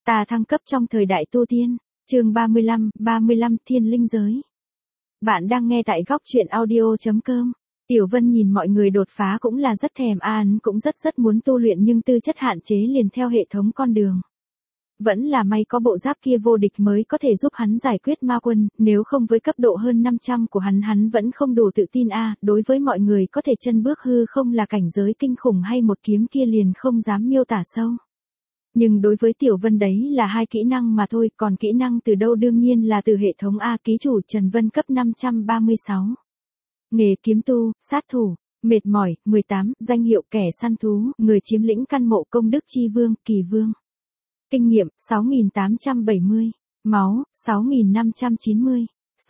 Ta thăng cấp trong thời đại tu tiên, chương 35 Thiên Linh Giới. Bạn đang nghe tại góc truyện audio.com. Tiểu Vân nhìn mọi người đột phá cũng là rất thèm an, cũng rất muốn tu luyện nhưng tư chất hạn chế liền theo hệ thống con đường. Vẫn là may có bộ giáp kia vô địch mới có thể giúp hắn giải quyết ma quân, nếu không với cấp độ hơn 500 của hắn vẫn không đủ tự tin đối với mọi người có thể chân bước hư không là cảnh giới kinh khủng hay một kiếm kia liền không dám miêu tả sâu. Nhưng đối với Tiểu Vân đấy là hai kỹ năng mà thôi, còn kỹ năng từ đâu đương nhiên là từ hệ thống ký chủ Trần Vân cấp 536. Nghề kiếm tu, sát thủ, mệt mỏi, 18, danh hiệu kẻ săn thú, người chiếm lĩnh căn mộ công đức chi vương, kỳ vương. Kinh nghiệm, 6.870. Máu, 6.590.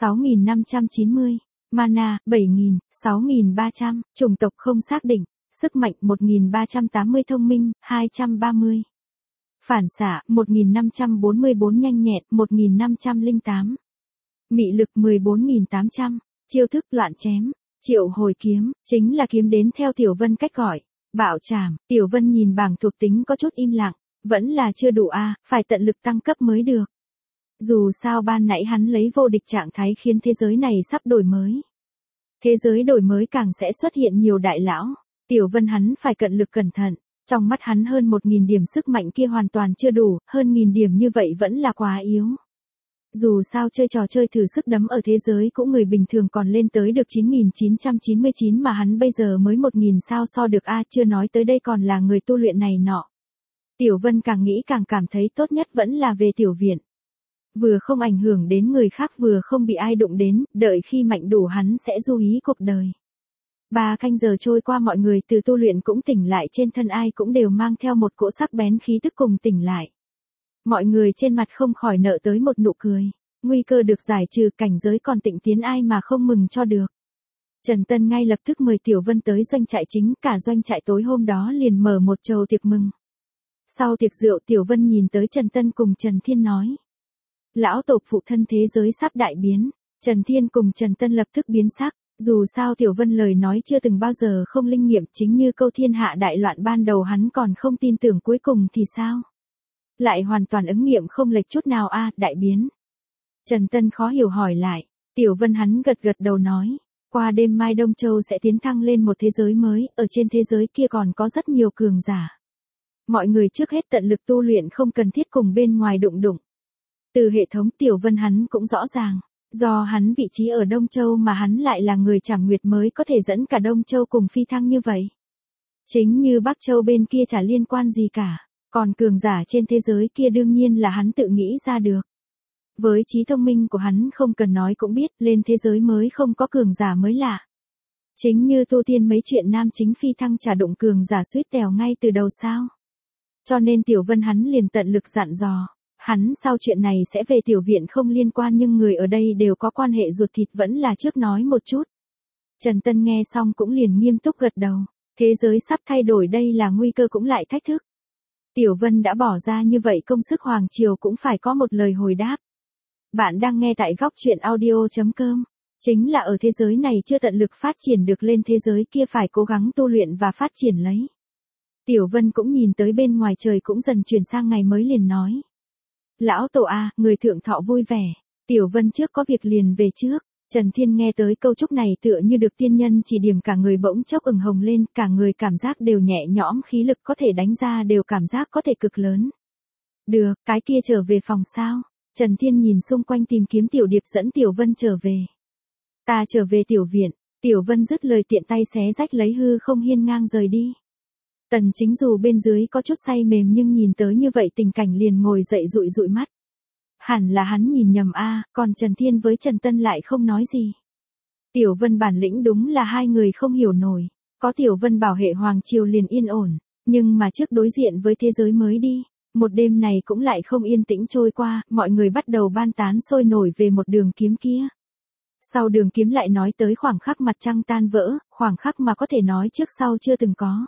6.590. Mana, 7.000, 6.300. Chủng tộc không xác định. Sức mạnh, 1.380. Thông minh, 230. Phản xạ, 1.544. Nhanh nhẹn, 1.508. Mị lực, 14.800. Chiêu thức, loạn chém. Triệu hồi kiếm, chính là kiếm đến theo Tiểu Vân cách gọi. Bạo trảm, Tiểu Vân nhìn bảng thuộc tính có chút im lặng. Vẫn là chưa đủ phải tận lực tăng cấp mới được. Dù sao ban nãy hắn lấy vô địch trạng thái khiến thế giới này sắp đổi mới. Thế giới đổi mới càng sẽ xuất hiện nhiều đại lão. Tiểu Vân hắn phải cận lực cẩn thận. Trong mắt hắn hơn 1.000 điểm sức mạnh kia hoàn toàn chưa đủ, hơn 1.000 điểm như vậy vẫn là quá yếu. Dù sao chơi trò chơi thử sức đấm ở thế giới cũng người bình thường còn lên tới được 9.999 mà hắn bây giờ mới 1.000 sao so được chưa nói tới đây còn là người tu luyện này nọ. Tiểu Vân càng nghĩ càng cảm thấy tốt nhất vẫn là về tiểu viện. Vừa không ảnh hưởng đến người khác vừa không bị ai đụng đến, đợi khi mạnh đủ hắn sẽ du ý cuộc đời. 3 canh giờ trôi qua mọi người từ tu luyện cũng tỉnh lại, trên thân ai cũng đều mang theo một cỗ sắc bén khí tức cùng tỉnh lại. Mọi người trên mặt không khỏi nở tới một nụ cười. Nguy cơ được giải trừ, cảnh giới còn tịnh tiến ai mà không mừng cho được. Trần Tân ngay lập tức mời Tiểu Vân tới doanh trại chính, cả doanh trại tối hôm đó liền mở một chầu tiệc mừng. Sau tiệc rượu Tiểu Vân nhìn tới Trần Tân cùng Trần Thiên nói. Lão tổ phụ thân thế giới sắp đại biến. Trần Thiên cùng Trần Tân lập tức biến sắc. Dù sao Tiểu Vân lời nói chưa từng bao giờ không linh nghiệm, chính như câu thiên hạ đại loạn ban đầu hắn còn không tin tưởng, cuối cùng thì sao? Lại hoàn toàn ứng nghiệm không lệch chút nào đại biến. Trần Tân khó hiểu hỏi lại. Tiểu Vân hắn gật đầu nói. Qua đêm mai Đông Châu sẽ tiến thăng lên một thế giới mới, ở trên thế giới kia còn có rất nhiều cường giả. Mọi người trước hết tận lực tu luyện, không cần thiết cùng bên ngoài đụng. Từ hệ thống Tiểu Vân hắn cũng rõ ràng. Do hắn vị trí ở Đông Châu mà hắn lại là người Trảm Nguyệt mới có thể dẫn cả Đông Châu cùng phi thăng như vậy. Chính như Bắc Châu bên kia chả liên quan gì cả. Còn cường giả trên thế giới kia đương nhiên là hắn tự nghĩ ra được. Với trí thông minh của hắn không cần nói cũng biết, lên thế giới mới không có cường giả mới lạ. Chính như tu tiên mấy chuyện nam chính phi thăng chả đụng cường giả suýt tèo ngay từ đầu sao. Cho nên Tiểu Vân hắn liền tận lực dặn dò. Hắn sau chuyện này sẽ về tiểu viện không liên quan nhưng người ở đây đều có quan hệ ruột thịt, vẫn là trước nói một chút. Trần Tân nghe xong cũng liền nghiêm túc gật đầu. Thế giới sắp thay đổi, đây là nguy cơ cũng lại thách thức. Tiểu Vân đã bỏ ra như vậy công sức, Hoàng Triều cũng phải có một lời hồi đáp. Bạn đang nghe tại góc truyện audio.com. Chính là ở thế giới này chưa tận lực phát triển được, lên thế giới kia phải cố gắng tu luyện và phát triển lấy. Tiểu Vân cũng nhìn tới bên ngoài trời cũng dần chuyển sang ngày mới liền nói. Lão tổ người thượng thọ vui vẻ. Tiểu Vân trước có việc liền về trước. Trần Thiên nghe tới câu chúc này tựa như được tiên nhân chỉ điểm, cả người bỗng chốc ửng hồng lên, cả người cảm giác đều nhẹ nhõm, khí lực có thể đánh ra đều cảm giác có thể cực lớn. Được, cái kia trở về phòng sao? Trần Thiên nhìn xung quanh tìm kiếm Tiểu Điệp dẫn Tiểu Vân trở về. Ta trở về tiểu viện. Tiểu Vân dứt lời tiện tay xé rách lấy hư không hiên ngang rời đi. Tần Chính dù bên dưới có chút say mềm nhưng nhìn tới như vậy tình cảnh liền ngồi dậy dụi mắt. Hẳn là hắn nhìn nhầm còn Trần Thiên với Trần Tân lại không nói gì. Tiểu Vân bản lĩnh đúng là hai người không hiểu nổi. Có Tiểu Vân bảo hệ Hoàng Triều liền yên ổn. Nhưng mà trước đối diện với thế giới mới đi. Một đêm này cũng lại không yên tĩnh trôi qua, mọi người bắt đầu ban tán sôi nổi về một đường kiếm kia. Sau đường kiếm lại nói tới khoảng khắc mặt trăng tan vỡ, khoảng khắc mà có thể nói trước sau chưa từng có.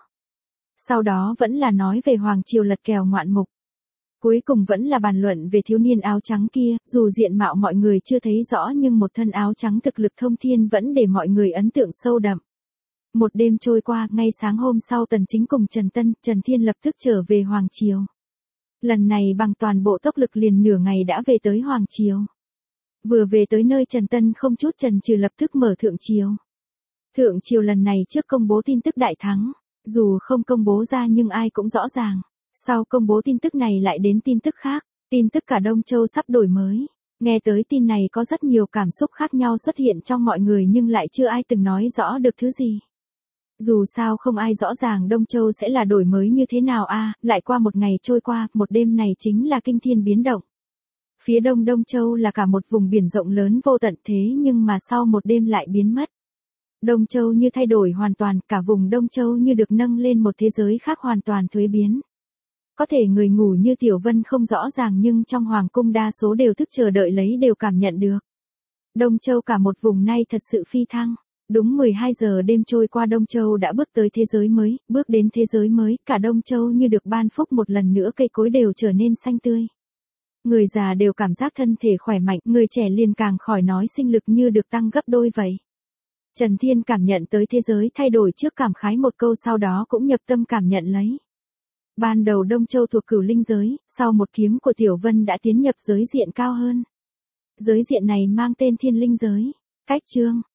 Sau đó vẫn là nói về Hoàng Triều lật kèo ngoạn mục. Cuối cùng vẫn là bàn luận về thiếu niên áo trắng kia, dù diện mạo mọi người chưa thấy rõ nhưng một thân áo trắng thực lực thông thiên vẫn để mọi người ấn tượng sâu đậm. Một đêm trôi qua, ngay sáng hôm sau Tần Chính cùng Trần Tân, Trần Thiên lập tức trở về Hoàng Triều. Lần này bằng toàn bộ tốc lực liền nửa ngày đã về tới Hoàng Triều. Vừa về tới nơi Trần Tân không chút chần chừ lập tức mở Thượng Triều. Thượng Triều lần này trước công bố tin tức đại thắng, dù không công bố ra nhưng ai cũng rõ ràng. Sau công bố tin tức này lại đến tin tức khác, tin tức cả Đông Châu sắp đổi mới. Nghe tới tin này có rất nhiều cảm xúc khác nhau xuất hiện trong mọi người nhưng lại chưa ai từng nói rõ được thứ gì. Dù sao không ai rõ ràng Đông Châu sẽ là đổi mới như thế nào lại qua một ngày trôi qua, một đêm này chính là kinh thiên biến động. Phía đông Đông Châu là cả một vùng biển rộng lớn vô tận thế nhưng mà sau một đêm lại biến mất. Đông Châu như thay đổi hoàn toàn, cả vùng Đông Châu như được nâng lên một thế giới khác hoàn toàn thuế biến. Có thể người ngủ như Tiểu Vân không rõ ràng nhưng trong Hoàng cung đa số đều thức chờ đợi lấy đều cảm nhận được. Đông Châu cả một vùng nay thật sự phi thăng. Đúng 12 giờ đêm trôi qua Đông Châu đã bước tới thế giới mới, bước đến thế giới mới, cả Đông Châu như được ban phúc một lần nữa cây cối đều trở nên xanh tươi. Người già đều cảm giác thân thể khỏe mạnh, người trẻ liền càng khỏi nói sinh lực như được tăng gấp đôi vậy. Trần Thiên cảm nhận tới thế giới thay đổi trước cảm khái một câu sau đó cũng nhập tâm cảm nhận lấy. Ban đầu Đông Châu thuộc Cửu Linh giới, sau một kiếm của Tiểu Vân đã tiến nhập giới diện cao hơn. Giới diện này mang tên Thiên Linh giới. Cách chương